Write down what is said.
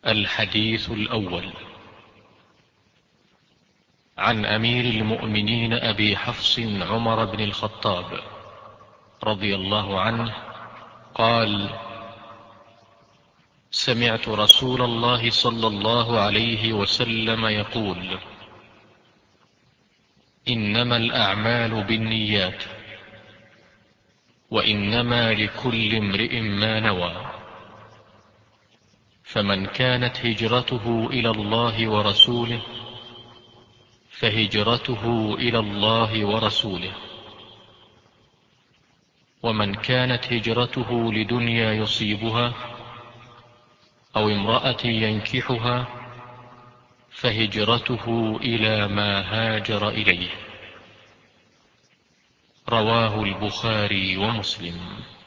الحديث الأول. عن أمير المؤمنين أبي حفص عمر بن الخطاب رضي الله عنه قال: سمعت رسول الله صلى الله عليه وسلم يقول: إنما الأعمال بالنيات، وإنما لكل امرئ ما نوى، فمن كانت هجرته إلى الله ورسوله فهجرته إلى الله ورسوله، ومن كانت هجرته لدنيا يصيبها أو امرأة ينكحها فهجرته إلى ما هاجر إليه. رواه البخاري ومسلم.